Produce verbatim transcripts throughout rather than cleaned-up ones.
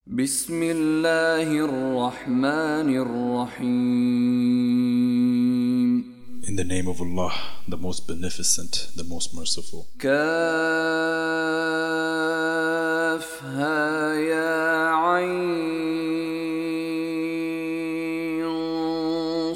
بسم الله الرحمن الرحيم. In the name of Allah, the most beneficent, the most merciful. كافها يا عين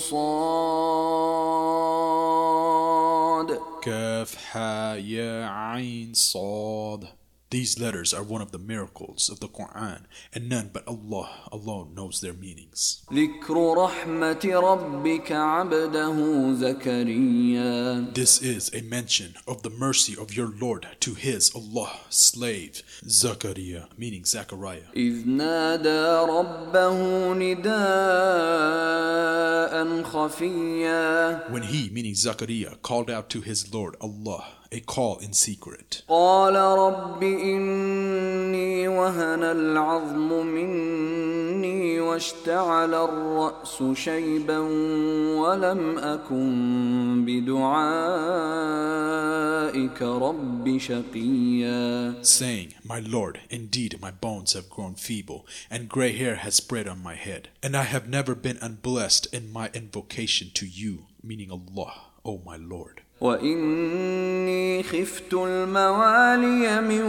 صاد. كافها يا عين صاد. These letters are one of the miracles of the Quran, and none but Allah alone knows their meanings. ذكر رحمة ربك عبده زكريا. This is a mention of the mercy of your Lord to his Allah slave Zakaria, meaning Zachariah. إذ نادى ربه نداء خفيا. When he, meaning Zakaria, called out to his Lord Allah, a call in secret. قال رب إني وهن العظم مني واشتعل الرأس شيبا ولم أكن بدعائك رب شقيا. Saying, My Lord, indeed my bones have grown feeble, and gray hair has spread on my head, and I have never been unblessed in my invocation to you, meaning Allah, O my Lord. وإني خفت الموالي من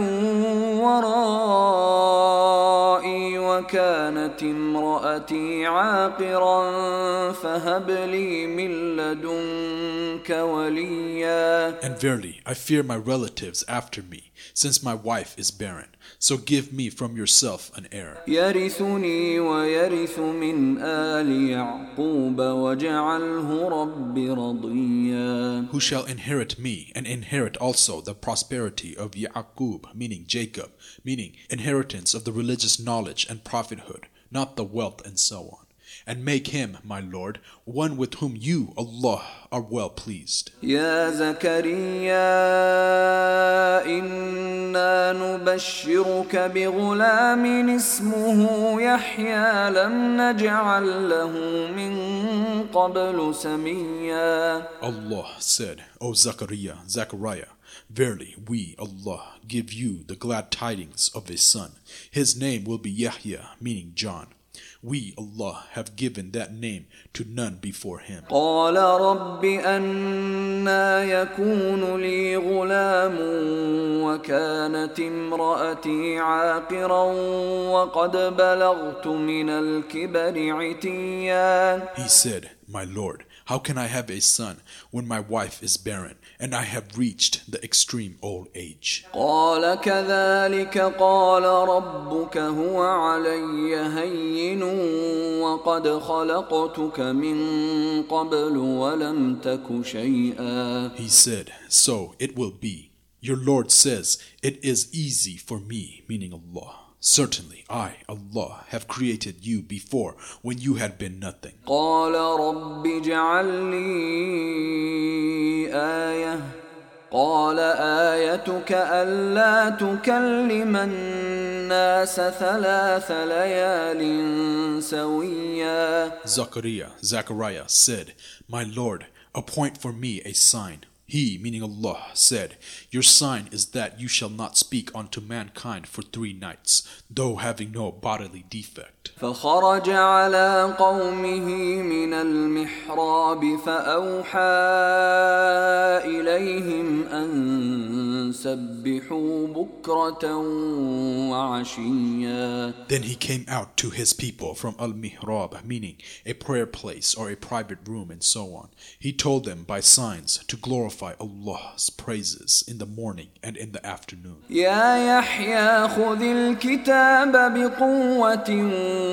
ورائي وكانت امرأتي عاقرا فهب لي من لدنك وليا. And verily, I fear my relatives after me, since my wife is barren. So give me from yourself an heir. يرثني ويرث من آل يعقوب واجعله رب رضيا. Who shall inherit me and inherit also the prosperity of Ya'qub, meaning Jacob, meaning inheritance of the religious knowledge and prophethood, not the wealth and so on. And make him, my Lord, one with whom you, Allah, are well pleased. يا زكريا إنا نبشرك بغلام اسمه يحيى لم نجعل له من قبل سميا. Allah said, O Zachariah, Zachariah, verily we, Allah, give you the glad tidings of a son. His name will be Yahya, meaning John. We, Allah, have given that name to none before him. قال رب أنى يكون لي غلام وكانت امرأتي عاقرا وقد بلغت من الكبر عتيا. He said, My Lord, how can I have a son when my wife is barren and I have reached the extreme old age? قال كذلك قال ربك هو علي هين وقد خلقتك من قبل ولم تك شيئا. He said, So it will be. Your Lord says, It is easy for me, meaning Allah. Certainly, I, Allah, have created you before when you had been nothing. قال رب اجعل لي آية قال آيتك ألا تكلم الناس ثلاث ليال سويا. Zachariah, Zachariah said, My Lord, appoint for me a sign. He, meaning Allah, said, Your sign is that you shall not speak unto mankind for three nights, though having no bodily defect. فخرج على قومه من المحراب فأوحى إليهم أن سبحوا بكرة وعشيا. Then he came out to his people from Al-Mihrab, meaning a prayer place or a private room and so on. He told them by signs to glorify Allah's praises in the morning and in the afternoon. يا يحيى خذ الكتاب بقوة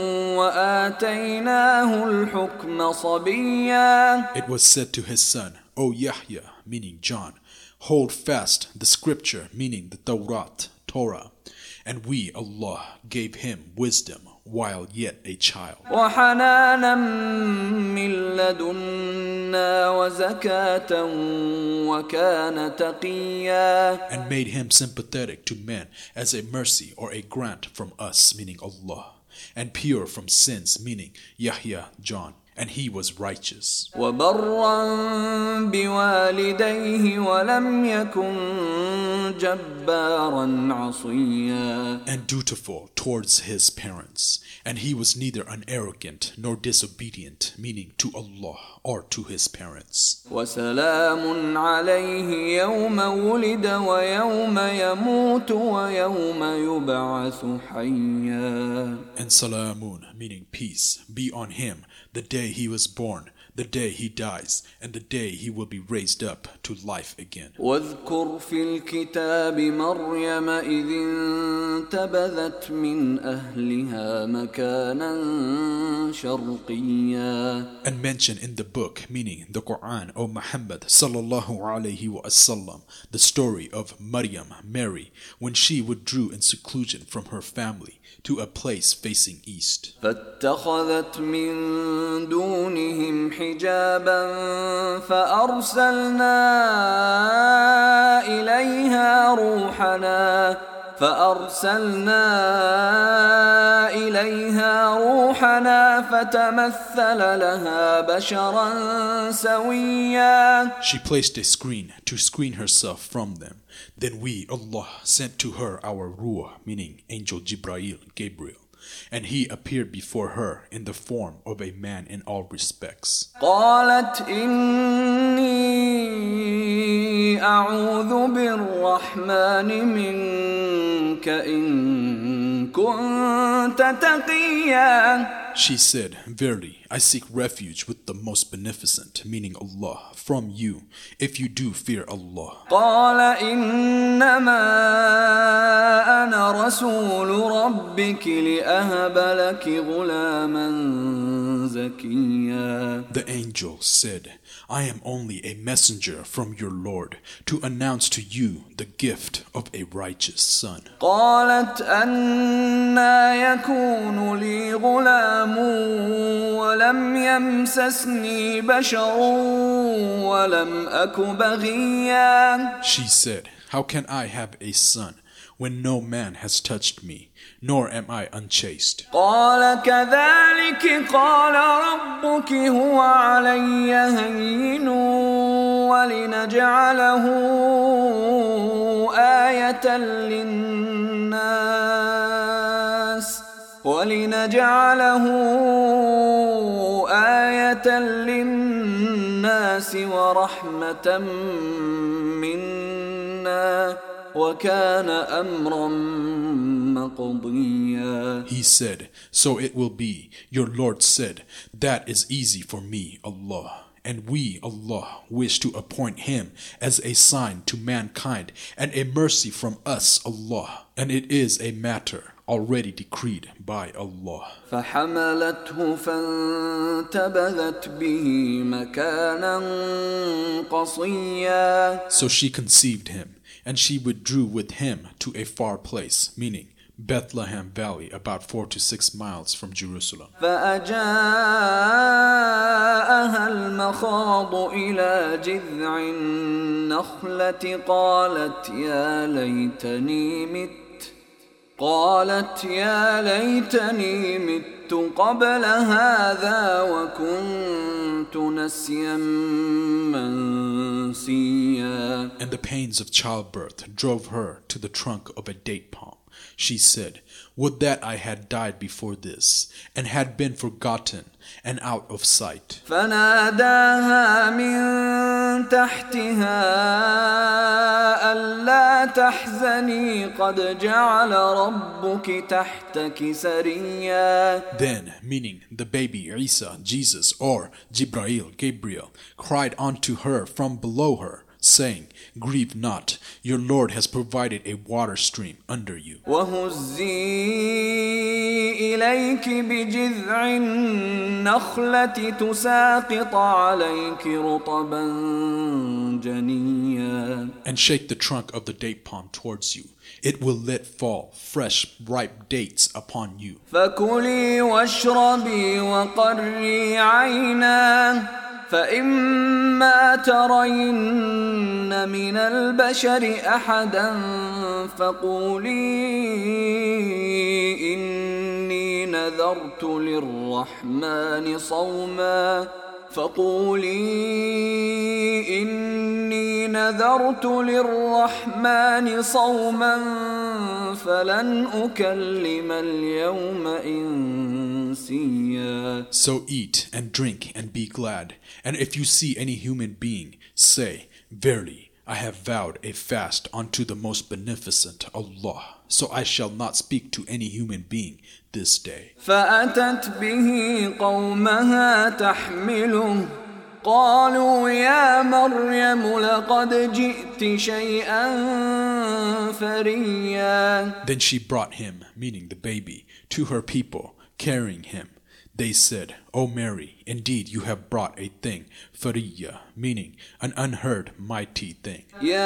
وآتيناه الحكم صبيا. It was said to his son, O Yahya, meaning John, hold fast the scripture, meaning the Tawrat, Torah, and we, Allah, gave him wisdom while yet a child. وحنانا من لدنا وزكاة وكان تقيا. And made him sympathetic to men as a mercy or a grant from us, meaning Allah, and pure from sins, meaning Yahya, John. and he was righteous. وبرا بوالديه ولم يكن جبارا عصيا. And dutiful towards his parents, and he was neither an arrogant nor disobedient, meaning to Allah or to his parents. وسلام عليه يوم ولد ويوم يموت ويوم يبعث حيا. And salamun, meaning peace, be on him the day he was born, the day he dies, and the day he will be raised up to life again. واذكر في الكتاب مريم إذ انتبذت من أهلها مكانا شرقيا. And mention in the book, meaning the Quran, O Muhammad sallallahu alayhi wa sallam, the story of Maryam, Mary, when she withdrew in seclusion from her family to a place facing east. فاتخذت من دونهم حجابا فأرسلنا إليها روحنا فأرسلنا إليها روحنا فتمثل لها بشرا سويا. She placed a screen to screen herself from them. Then we, Allah, sent to her our Ruh, meaning Angel Jibrail, Gabriel, and he appeared before her in the form of a man in all respects. قالت إني أعوذ بالرحمن منك إن كنت تقيا. She said, Verily, I seek refuge with the most beneficent, meaning Allah, from you, if you do fear Allah. قال إنما أنا رسول ربك لأهب لك غلاما زكيا. The angel said, I am only a messenger from your Lord to announce to you the gift of a righteous son. قالت أنى يكون لي غلام ولم يمسسني بشر ولم أك بغيا. She said, How can I have a son when no man has touched me, nor am I unchaste? قال كذلك قال ربك هو علي هين ولنجعله آية للناس ولنجعله آية للناس ورحمة منا وَكَانَ أَمْرًا مَقْضِيًّا. He said, So it will be. Your Lord said, That is easy for me, Allah. And we, Allah, wish to appoint him as a sign to mankind and a mercy from us, Allah. And it is a matter already decreed by Allah. فَحَمَلَتْهُ فَانْتَبَذَتْ بِهِ مَكَانًا قَصِيًّا. So she conceived him, and she withdrew with him to a far place, meaning Bethlehem Valley, about four to six miles from Jerusalem. فأجاءها المخاض إلى جذع النخلة قالت يا ليتني مت قالت يا ليتني مت قبل هذا وكنت نسيا منسيا. And the pains of childbirth drove her to the trunk of a date palm. She said, Would that I had died before this, and had been forgotten and out of sight. فناداها من تحتها ألا تحزني قد جعل ربك تحتك سريا. Then, meaning the baby Isa, Jesus, or Jibrail, Gabriel, cried unto her from below her, saying, Grieve not, your Lord has provided a water stream under you. وهزي إليك بجذع النخلة تساقط عليك رطبا جنيا. And shake the trunk of the date palm towards you. It will let fall fresh, ripe dates upon you. فكلي واشربي وقري عينا فإما ترين من البشر أحدا فقولي إني نذرت للرحمن صوما فقولي إني نذرت للرحمن صوما فلن أكلم اليوم إنسيا. So eat and drink and be glad, and if you see any human being, say, Verily, I have vowed a fast unto the most beneficent Allah, so I shall not speak to any human being this day. فأتت به قومها تحمله قالوا يا مريم لقد جئت شيئا فريا. Then she brought him, meaning the baby, to her people, carrying him. They said, O Mary, indeed you have brought a thing, fariya, meaning an unheard mighty thing.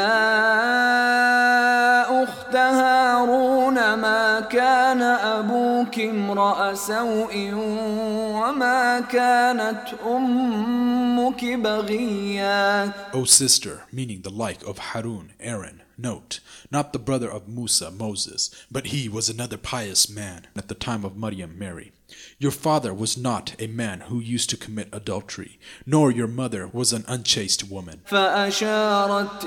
يا أخت هارون ما كان أبوك امرأ سوء وما كانت أمك بغيا. O sister, meaning the like of Harun, Aaron, note, not the brother of Musa, Moses, but he was another pious man at the time of Maryam, Mary. Your father was not a man who used to commit adultery, nor your mother was an unchaste woman. فأشارت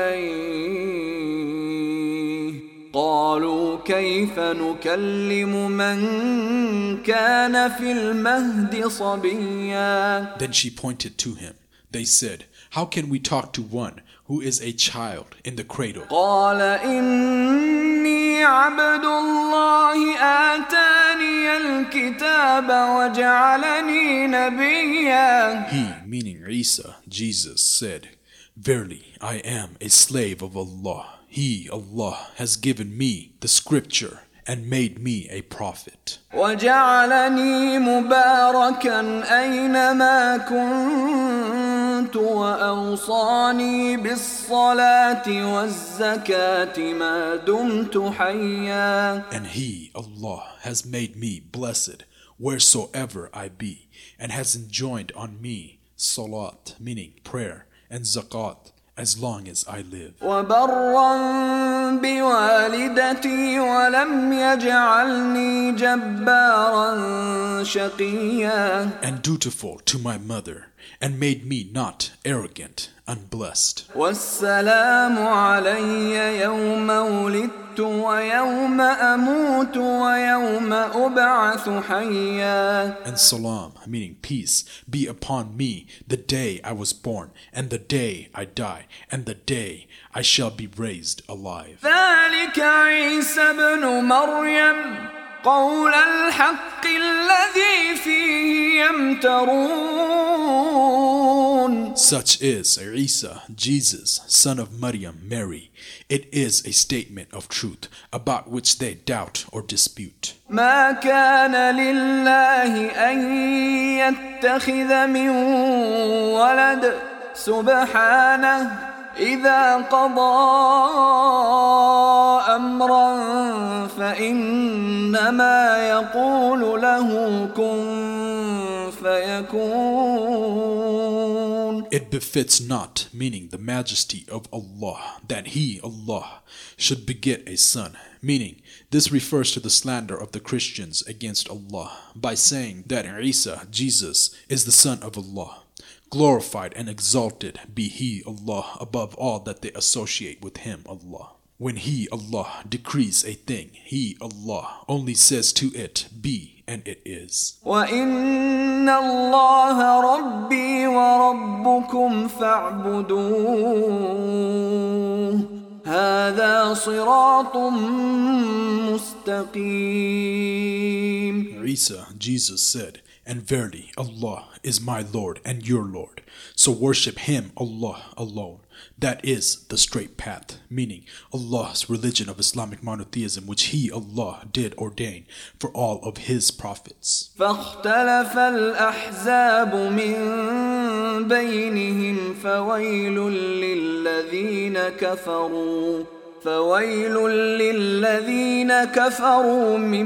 إليه قالوا كيف نكلم من كان في المهد صبيا. Then she pointed to him. They said, How can we talk to one who is a child in the cradle? قال إني عبد الله آتاني الكتاب وجعلني نبيا. He, meaning Isa, Jesus, said, Verily, I am a slave of Allah. He, Allah, has given me the scripture and made me a prophet. وجعلني مباركا أينما كنت وأوصاني بالصلاة والزكاة ما دمت حيا. And He, Allah, has made me blessed wheresoever I be, and has enjoined on me salat, meaning prayer, and zakat, as long as I live. وبرا بوالدتي ولم يجعلني جبارا شقيا. And dutiful to my mother, and made me not arrogant, unblessed. والسلام علي يوم ولدت ويوم أموت ويوم أبعث حيا. And salam, meaning peace, be upon me the day I was born, and the day I die, and the day I shall be raised alive. ذلك عيسى ابن مريم قول الحق الذي فيه يمترون. Such is Isa, Jesus, son of Maryam, Mary. It is a statement of truth about which they doubt or dispute. ما كان لله أن يتخذ من ولد سبحانه إذا قضى أمرا فإنما يقول له كن فيكون. It befits not, meaning the majesty of Allah, that He, Allah, should beget a son, meaning this refers to the slander of the Christians against Allah by saying that Isa, Jesus, is the son of Allah. Glorified and exalted be He, Allah, above all that they associate with Him, Allah. When He, Allah, decrees a thing, He, Allah, only says to it, be, and it is. وَإِنَّ اللَّهَ رَبِّي وَرَبُّكُمْ فَاعْبُدُوهُ هَذَا صِرَاطٌ مُسْتَقِيمٌ. Isa, Jesus said, and verily, Allah is my Lord and your Lord. So worship Him, Allah, alone. That is the straight path, meaning Allah's religion of Islamic monotheism, which He, Allah, did ordain for all of His prophets. فاختلف الأحزاب من بينهم فويل للذين كفروا فويل للذين كفروا من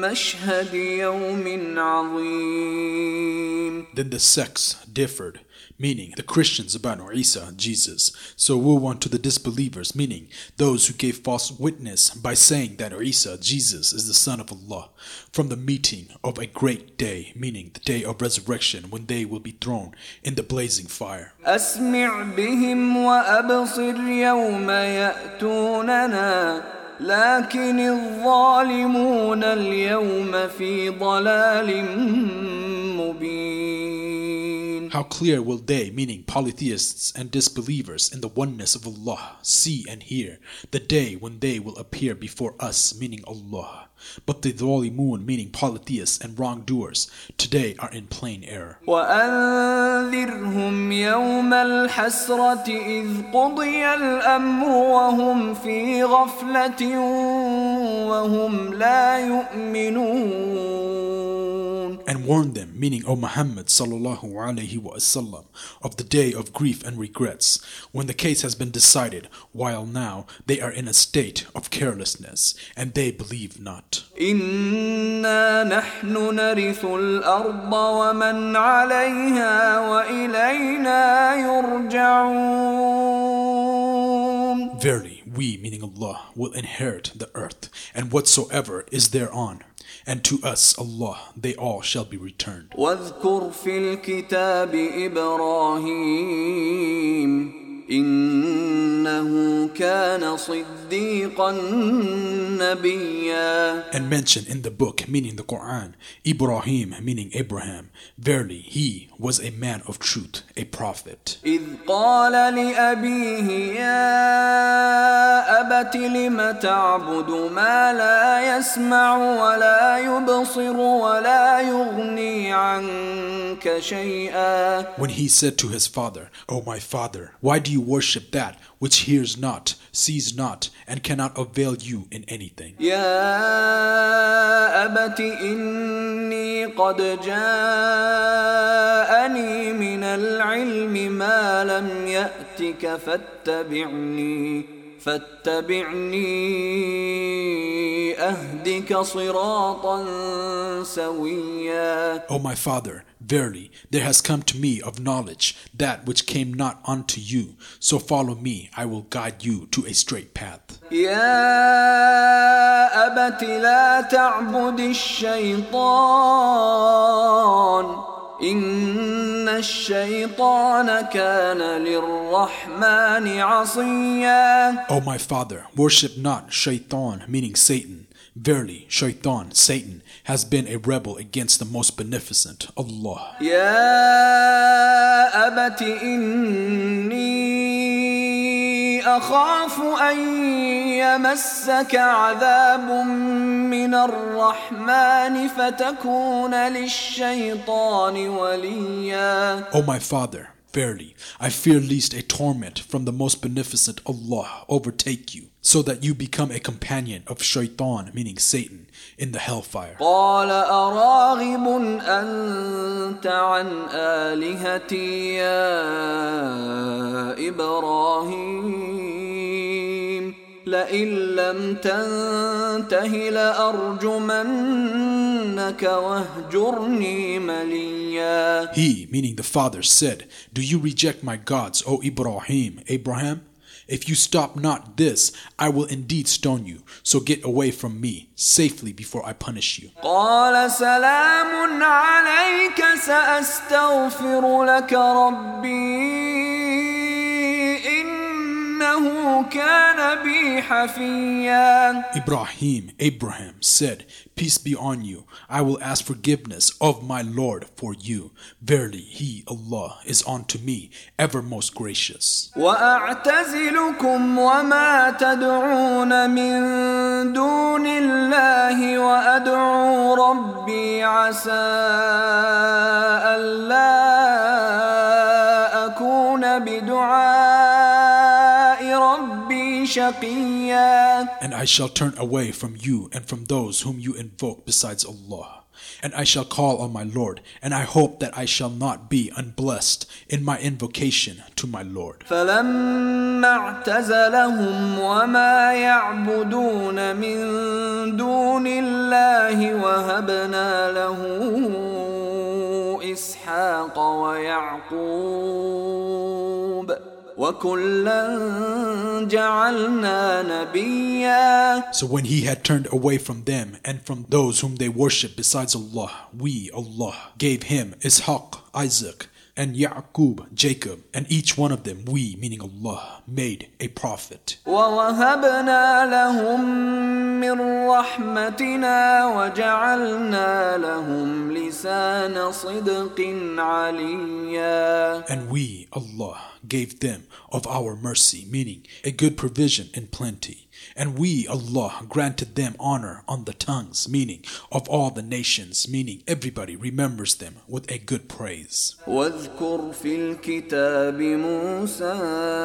مشهد يوم عظيم. Then the sects differed meaning the Christians about Isa, Jesus. So woe unto the disbelievers, meaning those who gave false witness by saying that Isa, Jesus, is the Son of Allah, from the meeting of a great day, meaning the day of resurrection, when they will be thrown in the blazing fire. أسمع بهم وأبصر يوم يأتوننا لكن الظالمون اليوم في ضلال مبين. How clear will they, meaning polytheists and disbelievers in the oneness of Allah, see and hear the day when they will appear before us, meaning Allah. But the Dhalimun, meaning polytheists and wrongdoers, today are in plain error. وأنذرهم يوم الحسرة إذ قضي الأمر وهم في غفلة وهم لا يؤمنون. And warn them, meaning O Muhammad sallallahu alaihi wasallam, of the day of grief and regrets, when the case has been decided, while now they are in a state of carelessness, and they believe not. إنا نحن نرث الأرض ومن عليها وإلينا يرجعون. Verily, we, meaning Allah, will inherit the earth, and whatsoever is thereon. And to us, Allah, they all shall be returned. واذكر في الكتاب إبراهيم إنه كان صديقا نبيا. And mention in the book, meaning the Quran, Ibrahim, meaning Abraham. Verily, he was a man of truth, a prophet. إذ قال لأبيه يا أبت لم تعبد ما لا يسمع ولا يبصر ولا يغني عنك شيئا. When he said to his father, O my father, why do you worship that which hears not, sees not, and cannot avail you in anything? يا أبت إني قد جاءني من العلم ما لم يأتك فاتبعني فاتبعني أهدك صراطا سويا. O my father, verily, there has come to me of knowledge that which came not unto you. So follow me, I will guide you to a straight path. يا أبت لا تعبد الشيطان إن الشيطان كان للرحمن عصيا. O my father, worship not Shaitan, meaning Satan. Verily, Shaitan, Satan, has been a rebel against the most beneficent, Allah. يا أبت إني أخاف أن يمسك عذاب من الرحمن فتكون للشيطان وليا. O my father, verily, I fear lest a torment from the most beneficent Allah overtake you, so that you become a companion of Shaitan, meaning Satan, in the hellfire. قال أراغب أنت عن آلهتي يا إبراهيم لئن لم تنته لأرجمنك واهجرني مليا. He, meaning the father, said, Do you reject my gods, O Ibrahim, Abraham? If you stop not this, I will indeed stone you. So get away from me safely before I punish you. قال سلام عليك سأستغفر لك ربي إنه كان بي حفيا. Ibrahim, Abraham, said, Peace be on you. I will ask forgiveness of my Lord for you. Verily, He, Allah, is unto me ever most gracious. وأعتزلكم وما تدعون من دون الله وأدعو ربي عسى ألا أكون بدعاء ربي شقيا. And I shall turn away from you and from those whom you invoke besides Allah. And I shall call on my Lord, and I hope that I shall not be unblessed in my invocation to my Lord. فلما اعتزلهم وما يعبدون من دون الله وهبنا له وإسحاق ويعقوب وكلا جعلنا نبيا. So when he had turned away from them and from those whom they worship besides Allah, we, Allah, gave him Ishaq, Isaac, and Ya'qub, Jacob, and each one of them, we, meaning Allah, made a prophet. وَوَهَبْنَا لَهُم مِّن رَّحْمَتِنَا وَجَعَلْنَا لَهُمْ لِسَانَ صِدْقٍ عَلِيًّا. And we, Allah, gave them of our mercy, meaning a good provision in plenty. And we, Allah, granted them honor on the tongues, meaning of all the nations, meaning everybody remembers them with a good praise. واذكر في الكتاب موسى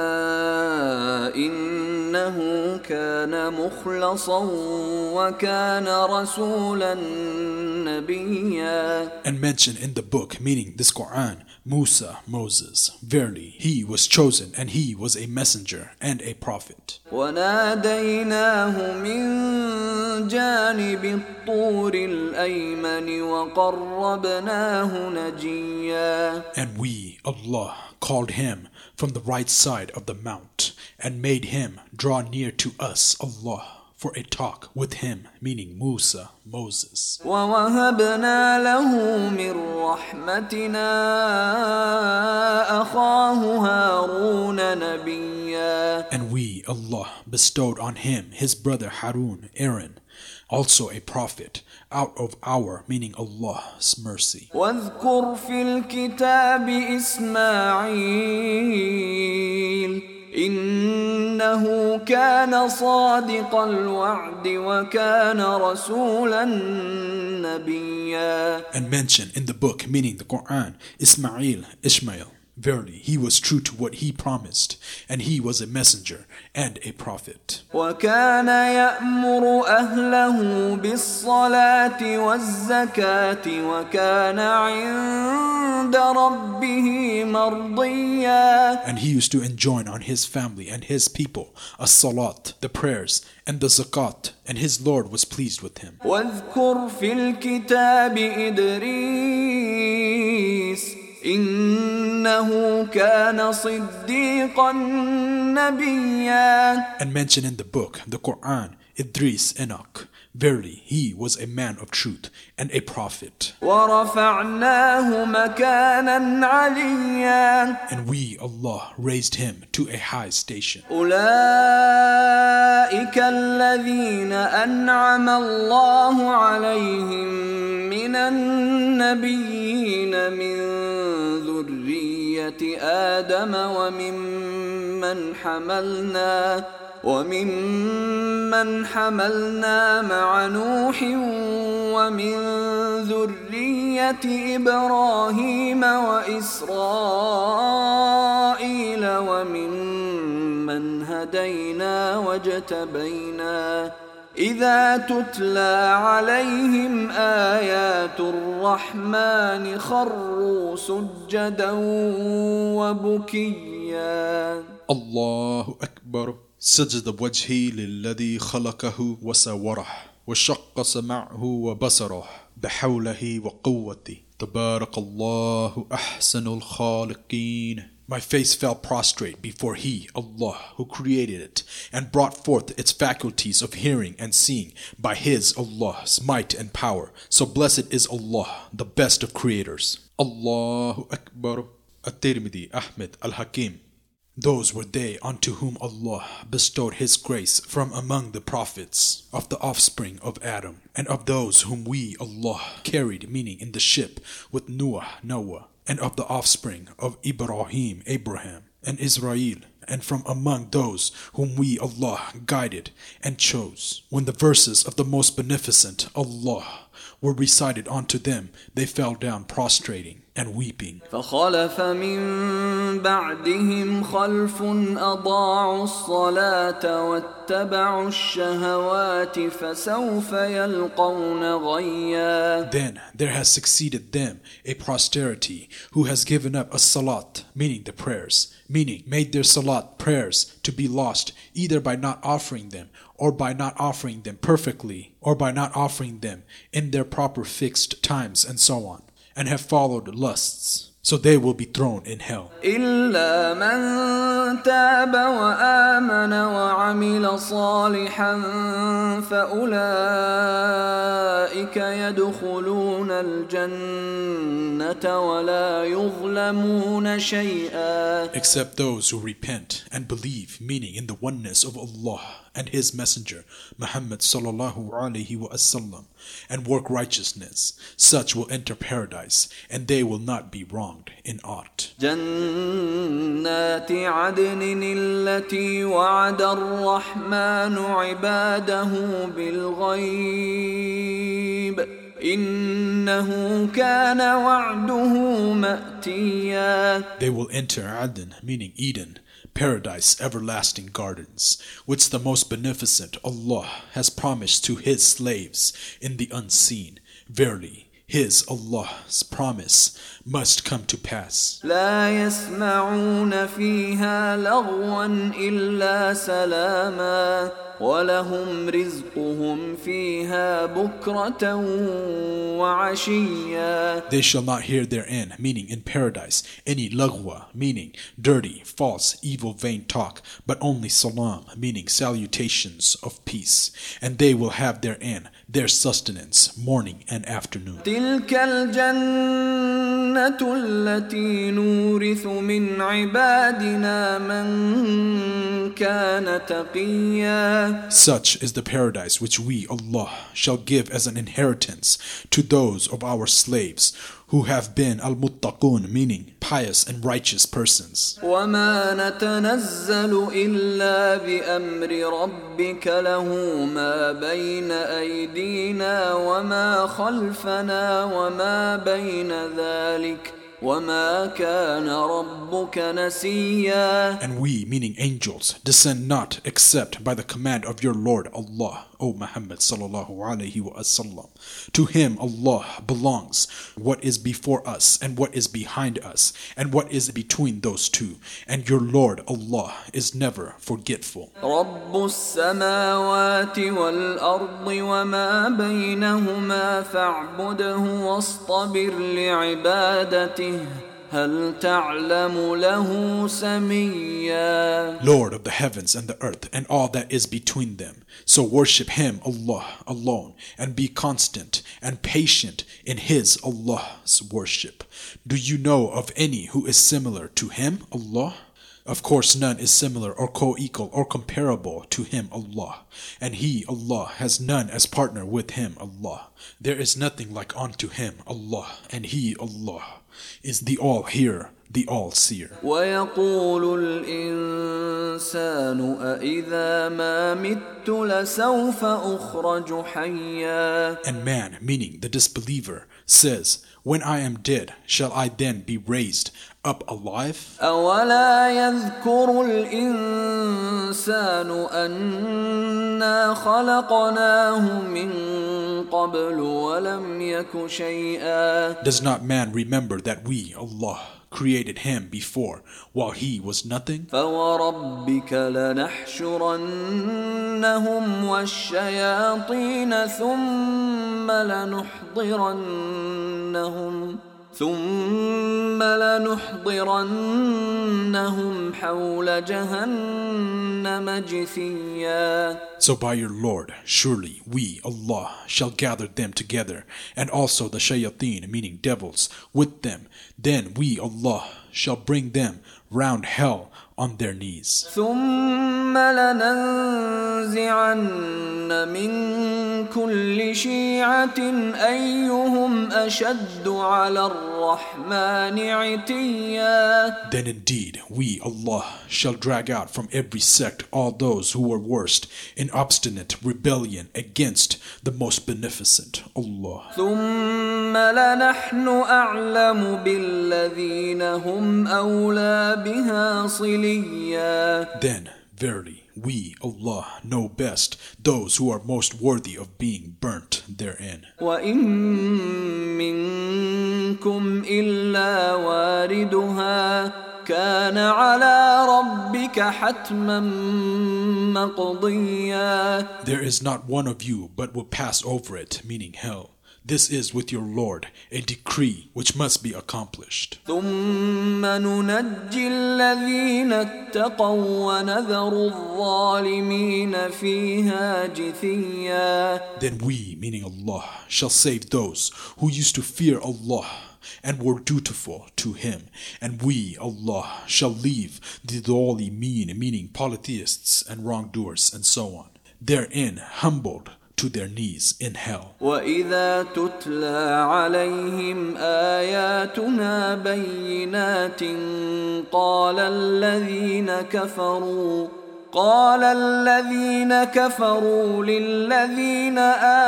إنه كان مخلصا وكان رسولا نبيا. And mention in the book, meaning this Quran, Musa, Moses. Verily, he was chosen and he was a messenger and a prophet. وناديناه من جانب الطور الأيمن وقربناه نجيا. And we, Allah, called him from the right side of the mount and made him draw near to us, Allah, for a talk with him, meaning Musa, Moses. وَوَهَبْنَا لَهُ مِنْ رَحْمَتِنَا أَخَاهُ هَارُونَ نَبِيًّا. And we, Allah, bestowed on him his brother Harun, Aaron, also a prophet, out of our, meaning Allah's mercy. وَاذْكُرْ فِي الْكِتَابِ إِسْمَاعِيلَ إِنَّهُ كَانَ صَادِقَ الْوَعْدِ وَكَانَ رَسُولًا نَبِيًّا. And mention in the book, meaning the Quran, Ismail, Ishmael. Verily, he was true to what he promised, and he was a messenger and a prophet. وَكَانَ يَأْمُرُ أَهْلَهُ بِالصَّلَاةِ وَالزَّكَاةِ وَكَانَ عِندَ رَبِّهِ مَرْضِيًّا. And he used to enjoin on his family and his people as-salat, the prayers, and the zakat, and his Lord was pleased with him. وَاذْكُرْ فِي الْكِتَابِ إِدْرِيسَ إِنَّهُ كَانَ صِدِّيقًا نَبِيًّا. And mention in the book, the Quran, Idris, Enoch. Verily, he was a man of truth and a prophet. وَرَفَعْنَاهُ مَكَانًا عَلِيًّا. And we, Allah, raised him to a high station. أُولَئِكَ الَّذِينَ أَنْعَمَ اللَّهُ عَلَيْهِمْ مِنَ النَّبِيِّينَ مِنْ ذُرِّيَّةِ آدَمَ وَمِمَّنْ حَمَلْنَا وَمِمَّنْ حَمَلْنَا مَعَ نُوحٍ وَمِنْ ذُرِّيَّةِ إِبْرَاهِيمَ وَإِسْرَائِيلَ وَمِمَّنْ هَدَيْنَا وَاجْتَبَيْنَا إِذَا تُتْلَى عَلَيْهِمْ آيَاتُ الرَّحْمَنِ خَرُّوا سُجَّدًا وَبُكِيًّا. Allahu Akbar. سجد وجهي للذي خلقه وسوره وشق سمعه وبصره بحوله وقوته تبارك الله أحسن الخالقين. My face fell prostrate before He, Allah, who created it and brought forth its faculties of hearing and seeing by His, Allah's might and power. So blessed is Allah, the best of creators. Allahu Akbar. At-Tirmidhi, Ahmed, Al-Hakim. Those were they unto whom Allah bestowed His grace from among the prophets of the offspring of Adam, and of those whom we, Allah, carried, meaning in the ship, with Noah, Noah, and of the offspring of Ibrahim, Abraham, and Israel, and from among those whom we, Allah, guided and chose. When the verses of the most beneficent, Allah, were recited unto them, they fell down prostrating and weeping. فخلف من بعدهم خلف أضاعوا الصلاة واتبعوا الشهوات فسوف يلقون غيا. Then there has succeeded them a posterity who has given up a salat, meaning the prayers, meaning made their salat prayers to be lost either by not offering them or by not offering them perfectly or by not offering them in their proper fixed times and so on. and have followed lusts, so they will be thrown in hell. إلا من تاب وآمن وعمل صالحا فأولئك يدخلون الجنة ولا يظلمون شيئا. Except those who repent and believe, meaning in the oneness of Allah and His Messenger Muhammad sallallahu alaihi wasallam, and work righteousness, such will enter paradise, and they will not be wronged in aught. جنات عدن التي وعد الرحمن عباده بالغيب إنه كان وعده مأتيا. They will enter Aden, meaning Eden, paradise, everlasting gardens, which the most beneficent Allah has promised to His slaves in the unseen. Verily, His, Allah's promise must come to pass. لا يسمعون فيها لغوا إلا سلاما ولهم رزقهم فيها بكرة وعشيا. They shall not hear therein, meaning in paradise, any lagwa, meaning dirty, false, evil, vain talk, but only salam, meaning salutations of peace. And they will have therein their sustenance morning and afternoon. تلك الجنة التي نورث من عبادنا من كان تقيا. Such is the paradise which we, Allah, shall give as an inheritance to those of our slaves who have been al-muttaqun, meaning pious and righteous persons. وما نتنزل إلا بأمر ربك له ما بين أيدينا وما خلفنا وما بين ذلك وَمَا كَانَ رَبُّكَ نَسِيًّا. And we, meaning angels, descend not except by the command of your Lord Allah, O Muhammad sallallahu alaihi wasallam. To Him Allah belongs what is before us and what is behind us and what is between those two. And your Lord Allah is never forgetful. رَبُّ السَّمَاوَاتِ وَالْأَرْضِ وَمَا بَيْنَهُمَا فَاعْبُدْهُ وَاصْطَبِرْ لِعِبَادَتِهِ هل تعلم له سميا. Lord of the heavens and the earth and all that is between them, so worship Him, Allah, alone, and be constant and patient in His, Allah's worship. Do you know of any who is similar to Him, Allah? Of course none is similar or co-equal or comparable to Him, Allah, and He, Allah, has none as partner with Him, Allah. There is nothing like unto Him, Allah, and He, Allah, is the all-hearer, the all-seer. وَيَقُولُ الْإِنسَانُ أَإِذَا مَا مِتُّ لَسَوْفَ أُخْرَجُ حَيًّا. And man, meaning the disbeliever, says, when I am dead, shall I then be raised up alive? أَوَلَا يَذْكُرُ الْإِنسَانُ أَنَّا خَلَقْنَاهُ مِنْ قَبْلُ وَلَمْ يَكُ شَيْئًا. Does not man remember that we, Allah, created him before while he was nothing? فَوَرَبِّكَ لَنَحْشُرَنَّهُمْ وَالشَّيَاطِينَ ثُمَّ لَنُحْضِرَنَّهُمْ ثُمَّ لَنُحْضِرَنَّهُمْ حَوْلَ جَهَنَّمَ جِثِيًّا. So by your Lord, surely we, Allah, shall gather them together, and also the shayateen, meaning devils, with them. Then we, Allah, shall bring them round hell on their knees. ثُمَّ لَنَنزِعَنَّ مِنْ كُلِّ شِيعَةٍ أَيُّهُمْ أَشَدُّ عَلَى الرَّحْمَنِ عِتِيًّا. Then indeed we, Allah, shall drag out from every sect all those who were worst in obstinate rebellion against the most beneficent, Allah. ثُمَّ لَنَحْنُ أَعْلَمُ بِالَّذِينَ هُمْ أَوْلَى بِهَا صِلِيًّا. Then, verily, we, Allah, know best those who are most worthy of being burnt therein. وَإِن مِّنكُمْ إِلَّا وَارِدُهَا كَانَ عَلَى رَبِّكَ حَتْمًا مَّقْضِيًّا. There is not one of you but will pass over it, meaning hell. This is with your Lord a decree which must be accomplished. ثم ننجي الذين اتقوا ونذر الظالمين فيها جثيا. Then we, meaning Allah, shall save those who used to fear Allah and were dutiful to Him, and we, Allah, shall leave the dhalimin, meaning polytheists and wrongdoers and so on, therein humbled to their knees in hell. وَإِذَا تُتْلَى عَلَيْهِمْ آيَاتُنَا بَيِّنَاتٍ قَالَ الَّذِينَ كَفَرُوا قال الذين كفروا للذين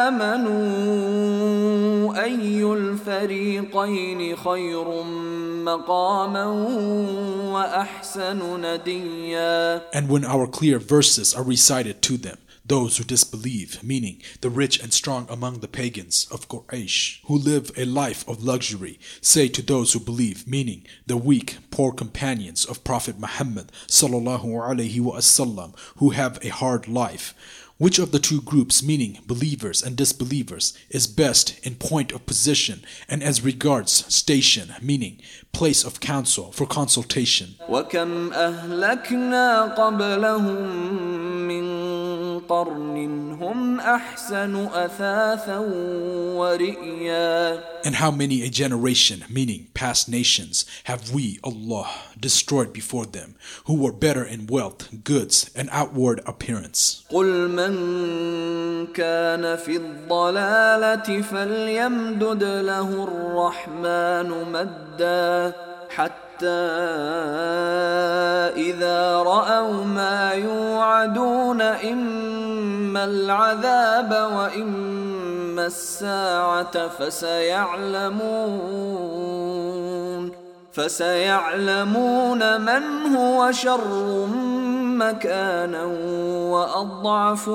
آمنوا أي الفريقين خير مقاما وأحسن نديا. And when our clear verses are recited to them, those who disbelieve, meaning the rich and strong among the pagans of Quraysh, who live a life of luxury, say to those who believe, meaning the weak, poor companions of Prophet Muhammad sallallahu alaihi wasallam, who have a hard life, which of the two groups, meaning believers and disbelievers, is best in point of position and as regards station, meaning place of counsel for consultation? وَكَمْ أَهْلَكْنَا قَبْلَهُمْ مِنْ قَرْنٍ هُمْ أَحْسَنُ أَثَاثًا وَرِئْيًا. And how many a generation, meaning past nations, have we, Allah, destroyed before them, who were better in wealth, goods, and outward appearance? قُلْ مَنْ كَانَ فِي الضَّلَالَةِ فَلْيَمْدُدْ لَهُ الرَّحْمَنُ مَدًّا حتى إذا رأوا ما يوعدون إما العذاب وإما الساعة فسيعلمون فسيعلمون من هو شر مكانا وأضعف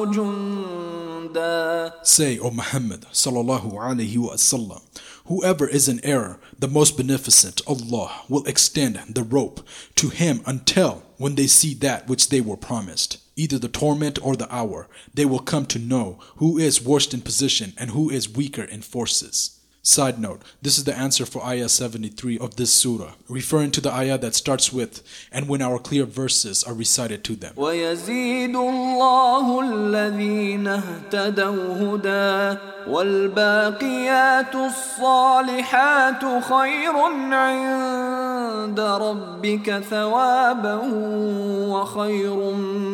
جندا. Say, O Muhammad sallallahu alaihi wasallam, whoever is in error, the most beneficent Allah will extend the rope to him until when they see that which they were promised, either the torment or the hour, they will come to know who is worst in position and who is weaker in forces. Side note, this is the answer for ayah seventy-three of this surah, referring to the ayah that starts with, and when our clear verses are recited to them. وَيَزِيدُ اللَّهُ الَّذِينَ اهْتَدَوْا هُدًى وَالْبَاقِيَاتُ الصَّالِحَاتُ خَيْرٌ عِندَ رَبِّكَ ثَوَابًا وَخَيْرٌ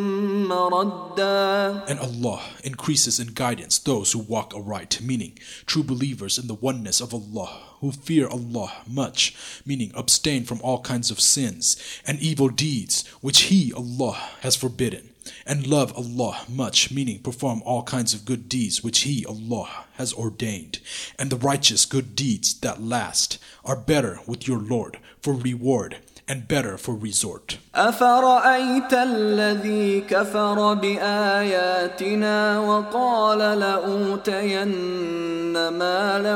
مَرَدًّا. And Allah increases in guidance those who walk aright, meaning true believers in the oneness of Allah, who fear Allah much, meaning abstain from all kinds of sins and evil deeds which He, Allah, has forbidden, and love Allah much, meaning perform all kinds of good deeds which He, Allah, has ordained, and the righteous good deeds that last are better with your Lord for reward and better for resort. أَفَرَأَيْتَ الَّذِي كَفَرَ بِآيَاتِنَا وَقَالَ لَأُوتَيَنَّ مَالًا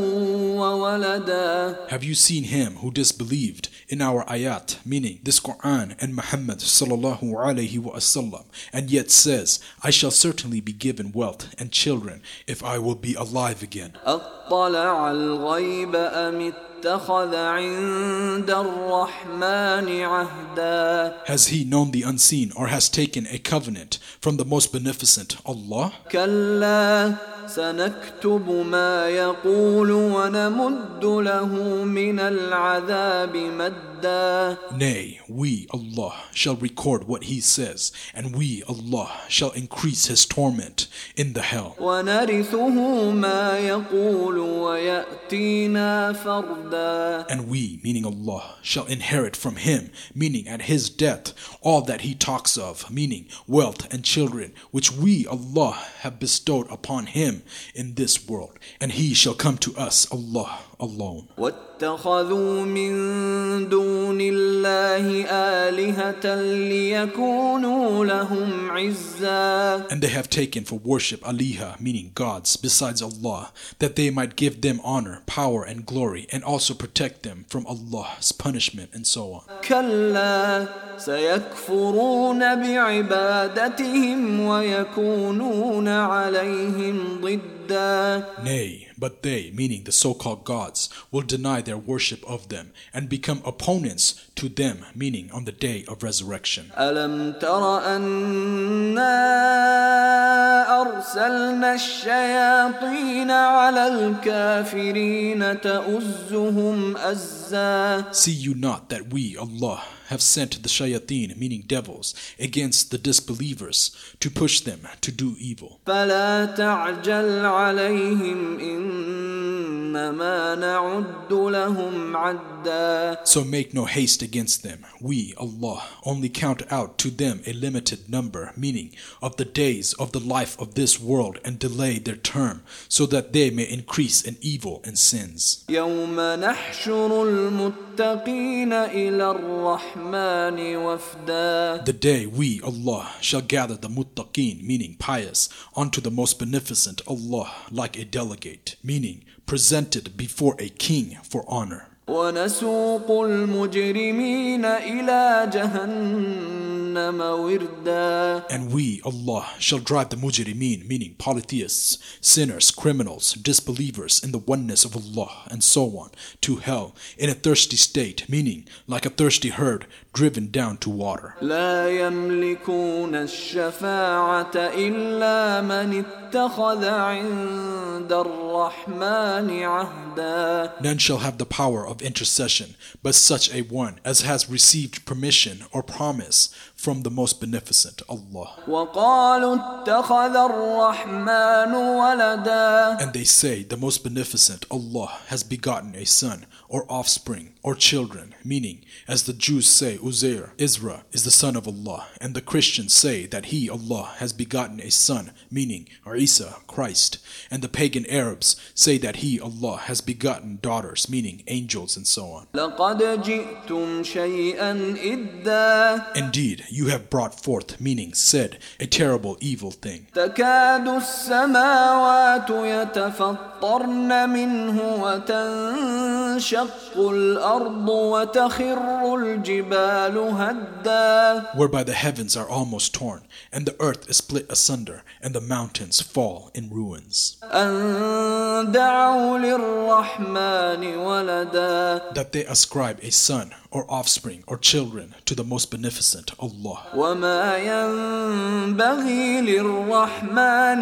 وَوَلَدًا. Have you seen him who disbelieved in our ayat, meaning this Quran and Muhammad sallallahu alaihi wasallam, and yet says, I shall certainly be given wealth and children if I will be alive again? أَطَّلَعَ الْغَيْبَ أَمِ اتَّخَذَ عِندَ الرَّحْمَنِ عَهْدًا. Has he known the unseen or has taken a covenant from the most beneficent Allah? كَلَّا سَنَكْتُبُ مَا يَقُولُ وَنَمُدُّ لَهُ مِنَ الْعَذَابِ مَدًّا. Nay, we, Allah, shall record what he says, and we, Allah, shall increase his torment in the hell. وَنَرِثُهُ مَا يَقُولُ وَيَأْتِينَا فَرْدًا. And we, meaning Allah, shall inherit from him, meaning at his death, all that he talks of, meaning wealth and children, which we, Allah, have bestowed upon him in this world, and he shall come to us, Allah, alone. وَاتَّخَذُوا مِن دُونِ اللَّهِ آلِهَةً لِيَكُونُوا لَهُمْ عِزًّا. And they have taken for worship aliha, meaning gods, besides Allah, that they might give them honor, power, and glory, and also protect them from Allah's punishment, and so on. كَلَّا سَيَكْفُرُونَ بِعِبَادَتِهِمْ وَيَكُونُونَ عَلَيْهِمْ ضِدًّا. وردا. Nay, but they, meaning the so-called gods, will deny their worship of them and become opponents to them, meaning on the day of resurrection. ألم تر أنا أرسلنا الشياطين على الكافرين تؤزهم أزا. See you not that we, Allah, have sent the shayateen, meaning devils, against the disbelievers to push them to do evil. فلا تعجل عليهم إنما نعد لهم عدا. So make no haste against them. We, Allah, only count out to them a limited number, meaning of the days of the life of this world, and delay their term, so that they may increase in evil and sins. يوم نحشر المتقين إلى الرحمن وفدا. The day we, Allah, shall gather the muttaqeen, meaning pious, unto the most beneficent Allah, like a delegate, meaning presented before a king for honor. ونسوق المجرمين إلى جهنم وردا. And we, Allah, shall drive the mujrimeen, meaning polytheists, sinners, criminals, disbelievers in the oneness of Allah, and so on, to hell, in a thirsty state, meaning like a thirsty herd driven down to water. لا يملكون الشفاعة إلا من اتخذ عند الرحمن عهدا. None shall have the power of intercession, but such a one as has received permission or promise from the most beneficent Allah. وقالوا اتخذ الرحمن ولدا. And they say the most beneficent Allah has begotten a son or offspring or children, meaning as the Jews say Uzair, Isra, is the son of Allah, and the Christians say that he, Allah, has begotten a son, meaning Isa, Christ, and the pagan Arabs say that he, Allah, has begotten daughters, meaning angels, and so on. لقد جئتم شيئا إدا. Indeed, you have brought forth, meaning said, a terrible evil thing. تكاد السماوات يتفطرن منه وتنشق الأرض وتخر الجبال هدا. Whereby the heavens are almost torn, and the earth is split asunder, and the mountains fall in ruins. أن دعوا للرحمن ولدا. That they ascribe a son or offspring or children to the most beneficent Allah. وما ينبغي للرحمن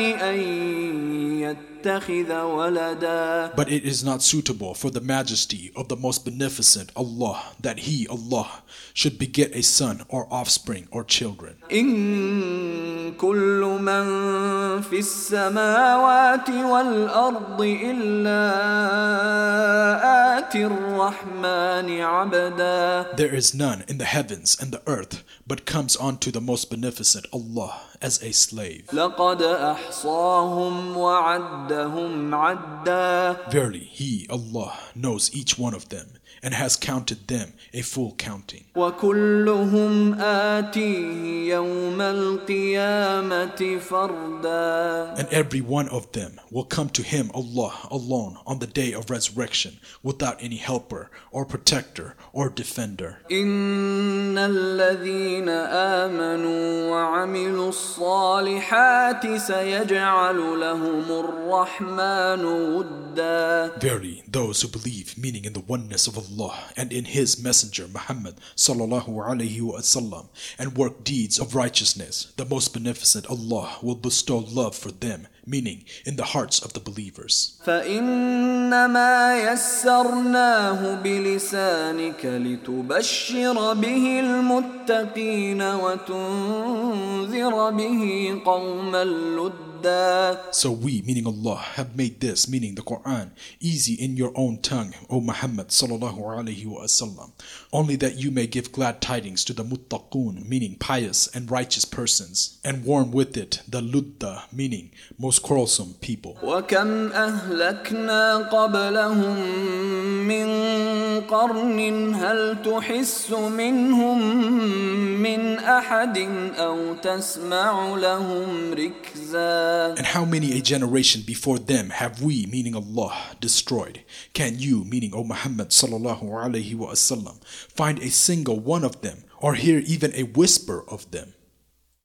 أن يتخذ ولدا. But it is not suitable for the majesty of the most beneficent Allah that he, Allah, should beget a son or offspring or children. إن كل من في السماوات والأرض إلا آتي الرحمن عبدا. There is none in the heavens and the earth but comes unto the most beneficent Allah as a slave. لقد أحصاهم وعدهم عدا. Verily, he, Allah, knows each one of them and has counted them a full counting. وكلهم آتيه يوم القيامة فردا. And every one of them will come to him, Allah, alone on the day of resurrection, without any helper or protector or defender. إن الذين آمنوا وعملوا الصالحات سيجعل لهم الرحمن ودا. Verily, those who believe, meaning in the oneness of Allah and in His Messenger Muhammad sallallahu alaihi wasallam, and work deeds of righteousness, the most beneficent Allah will bestow love for them, meaning in the hearts of the believers. فإنما يسرناه بلسانك لتبشر به المتقين وتنذر به قوما لدا. So we, meaning Allah, have made this, meaning the Quran, easy in your own tongue, O Muhammad sallallahu alaihi wasallam, only that you may give glad tidings to the muttaqun, meaning pious and righteous persons, and warn with it the ludda, meaning most quarrelsome people. وكم أهلكنا قبلهم من قرن هل تحس منهم من أحد أو تسمع لهم ركزا. And how many a generation before them have we, meaning Allah, destroyed? Can you, meaning O Muhammad sallallahu alaihi wasallam, find a single one of them, or hear even a whisper of them?